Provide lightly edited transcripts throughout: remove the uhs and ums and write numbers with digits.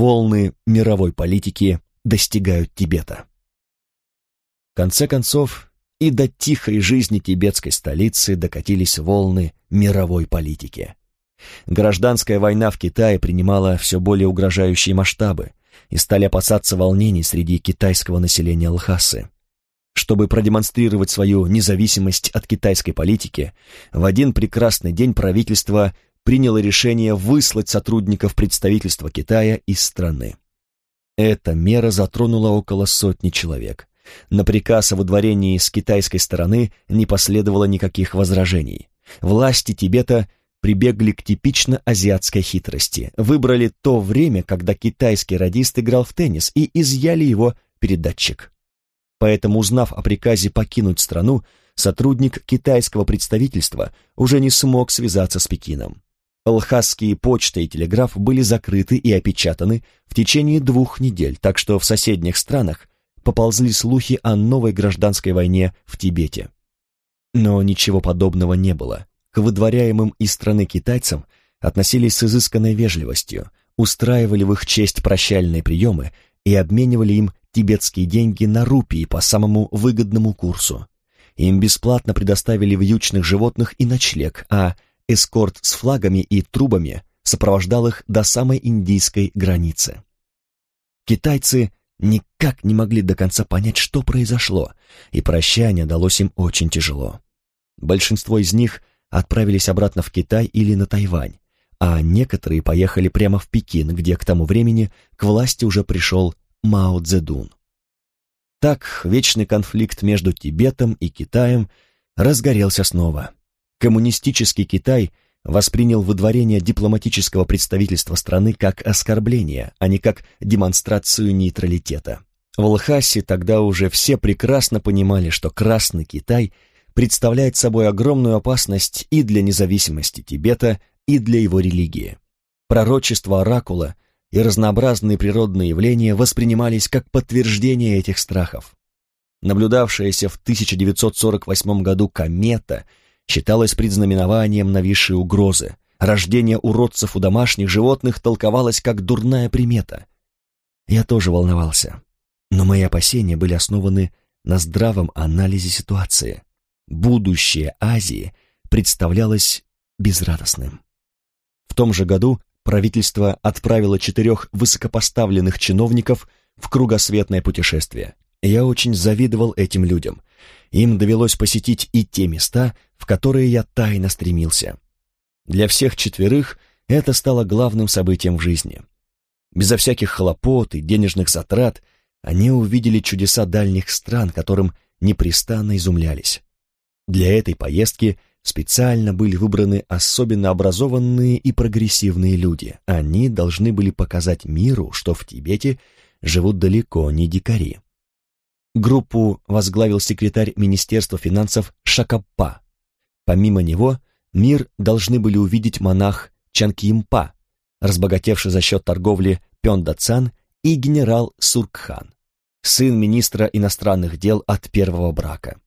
волны мировой политики достигают Тибета. В конце концов, и до тихой жизни тибетской столицы докатились волны мировой политики. Гражданская война в Китае принимала все более угрожающие масштабы, и стали опасаться волнений среди китайского населения Лхасы. Чтобы продемонстрировать свою независимость от китайской политики, в один прекрасный день правительство приняло решение выслать сотрудников представительства Китая из страны. Эта мера затронула около 100 человек. На приказ о выдворении с китайской стороны не последовало никаких возражений. Власти Тибета прибегли к типично азиатской хитрости, выбрали то время, когда китайский радист играл в теннис, и изъяли его передатчик. Поэтому, узнав о приказе покинуть страну, сотрудник китайского представительства уже не смог связаться с Пекином. Лхасские почта и телеграф были закрыты и опечатаны в течение 2 недель, так что в соседних странах поползли слухи о новой гражданской войне в Тибете. Но ничего подобного не было. К выдворяемым из страны китайцам относились с изысканной вежливостью, устраивали в их честь прощальные приемы и обменивали им тибетские деньги на рупии по самому выгодному курсу. Им бесплатно предоставили вьючных животных и ночлег, а эскорт с флагами и трубами сопровождал их до самой индийской границы. Китайцы никак не могли до конца понять, что произошло, и прощание далось им очень тяжело. Большинство из них отправились обратно в Китай или на Тайвань, а некоторые поехали прямо в Пекин, где к тому времени к власти уже пришел Мао Цзэдун. Так вечный конфликт между Тибетом и Китаем разгорелся снова. Коммунистический Китай воспринял выдворение дипломатического представительства страны как оскорбление, а не как демонстрацию нейтралитета. В Лхасе тогда уже все прекрасно понимали, что Красный Китай представляет собой огромную опасность и для независимости Тибета, и для его религии. Пророчества оракула и разнообразные природные явления воспринимались как подтверждение этих страхов. Наблюдавшаяся в 1948 году комета считалась предзнаменованием нависшей угрозы. Рождение уродцев у домашних животных толковалось как дурная примета. Я тоже волновался, но мои опасения были основаны на здравом анализе ситуации. Будущее Азии представлялось безрадостным. В том же году правительство отправило 4 высокопоставленных чиновников в кругосветное путешествие. Я очень завидовал этим людям. Им довелось посетить и те места, в которые я тайно стремился. Для всех 4 это стало главным событием в жизни. Безо всяких хлопот и денежных затрат они увидели чудеса дальних стран, которым непрестанно изумлялись. Для этой поездки специально были выбраны особенно образованные и прогрессивные люди. Они должны были показать миру, что в Тибете живут далеко не дикари. Группу возглавил секретарь Министерства финансов Шакаппа. Помимо него, мир должны были увидеть монах Чангкимпа, разбогатевший за счет торговли Пёндацан, и генерал Суркхан, сын министра иностранных дел от первого брака.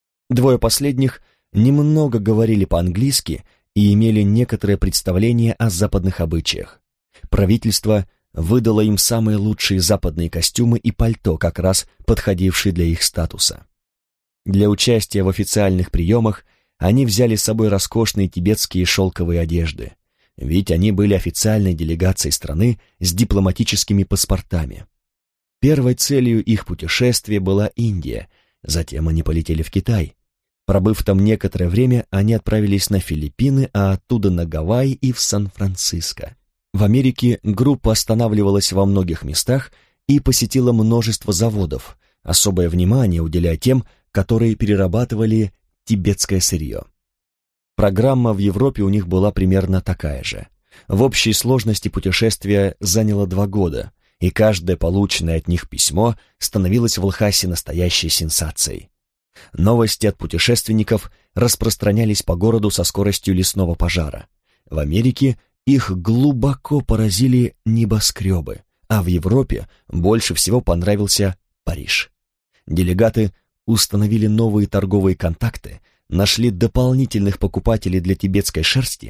2 последних немного говорили по-английски и имели некоторое представление о западных обычаях. Правительство выдало им самые лучшие западные костюмы и пальто, как раз подходившие для их статуса. Для участия в официальных приемах они взяли с собой роскошные тибетские шелковые одежды, ведь они были официальной делегацией страны с дипломатическими паспортами. Первой целью их путешествия была Индия, затем они полетели в Китай. Пробыв там некоторое время, они отправились на Филиппины, а оттуда на Гавайи и в Сан-Франциско. В Америке группа останавливалась во многих местах и посетила множество заводов, особое внимание уделяя тем, которые перерабатывали тибетское сырье. Программа в Европе у них была примерно такая же. В общей сложности путешествие заняло 2 года, и каждое полученное от них письмо становилось в Лхасе настоящей сенсацией. Новости от путешественников распространялись по городу со скоростью лесного пожара. В Америке их глубоко поразили небоскребы, а в Европе больше всего понравился Париж. Делегаты установили новые торговые контакты, нашли дополнительных покупателей для тибетской шерсти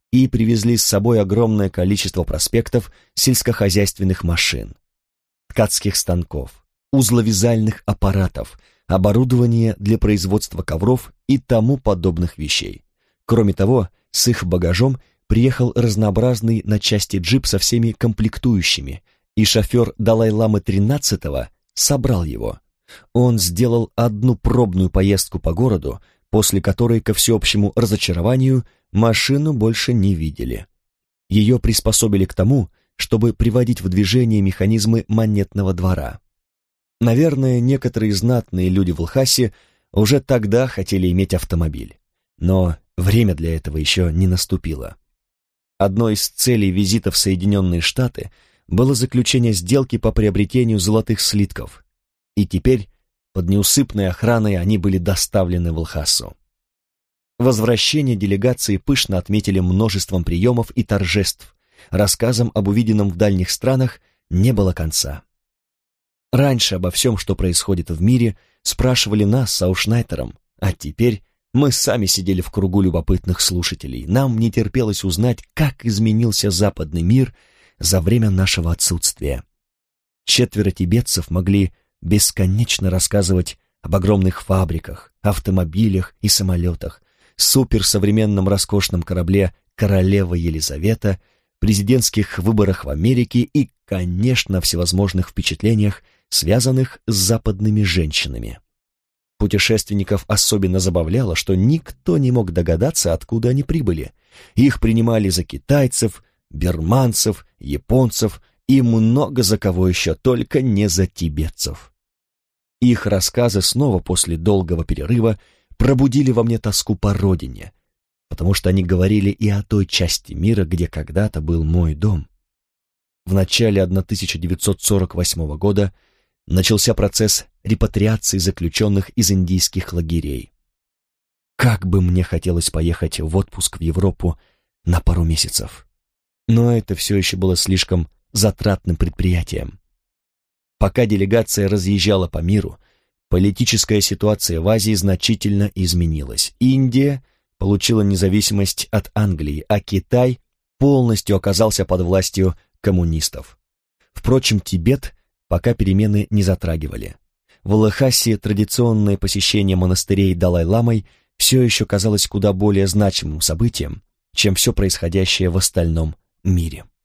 и привезли с собой огромное количество проспектов сельскохозяйственных машин, ткацких станков, узловязальных аппаратов, оборудование для производства ковров и тому подобных вещей. Кроме того, с их багажом приехал разнообразный на части джип со всеми комплектующими, и шофер Далай-ламы XIII собрал его. Он сделал одну пробную поездку по городу, после которой, ко всеобщему разочарованию, машину больше не видели. Ее приспособили к тому, чтобы приводить в движение механизмы монетного двора. Наверное, некоторые знатные люди в Лхасе уже тогда хотели иметь автомобиль, но время для этого еще не наступило. Одной из целей визита в Соединенные Штаты было заключение сделки по приобретению золотых слитков, и теперь под неусыпной охраной они были доставлены в Лхасу. Возвращение делегации пышно отметили множеством приемов и торжеств, рассказам об увиденном в дальних странах не было конца. Раньше обо всем, что происходит в мире, спрашивали нас с Аушнайтером, а теперь мы сами сидели в кругу любопытных слушателей. Нам не терпелось узнать, как изменился западный мир за время нашего отсутствия. 4 тибетцев могли бесконечно рассказывать об огромных фабриках, автомобилях и самолетах, суперсовременном роскошном корабле «Королева Елизавета», президентских выборах в Америке и, конечно, всевозможных впечатлениях, связанных с западными женщинами. Путешественников особенно забавляло, что никто не мог догадаться, откуда они прибыли. Их принимали за китайцев, бирманцев, японцев и много за кого еще, только не за тибетцев. Их рассказы снова после долгого перерыва пробудили во мне тоску по родине, потому что они говорили и о той части мира, где когда-то был мой дом. В начале 1948 года начался процесс репатриации заключенных из индийских лагерей. Как бы мне хотелось поехать в отпуск в Европу на пару месяцев. Но это все еще было слишком затратным предприятием. Пока делегация разъезжала по миру, политическая ситуация в Азии значительно изменилась. Индия получила независимость от Англии, а Китай полностью оказался под властью коммунистов. Впрочем, Тибет пока перемены не затрагивали. В Лхасе традиционное посещение монастырей Далай-ламой все еще казалось куда более значимым событием, чем все происходящее в остальном мире.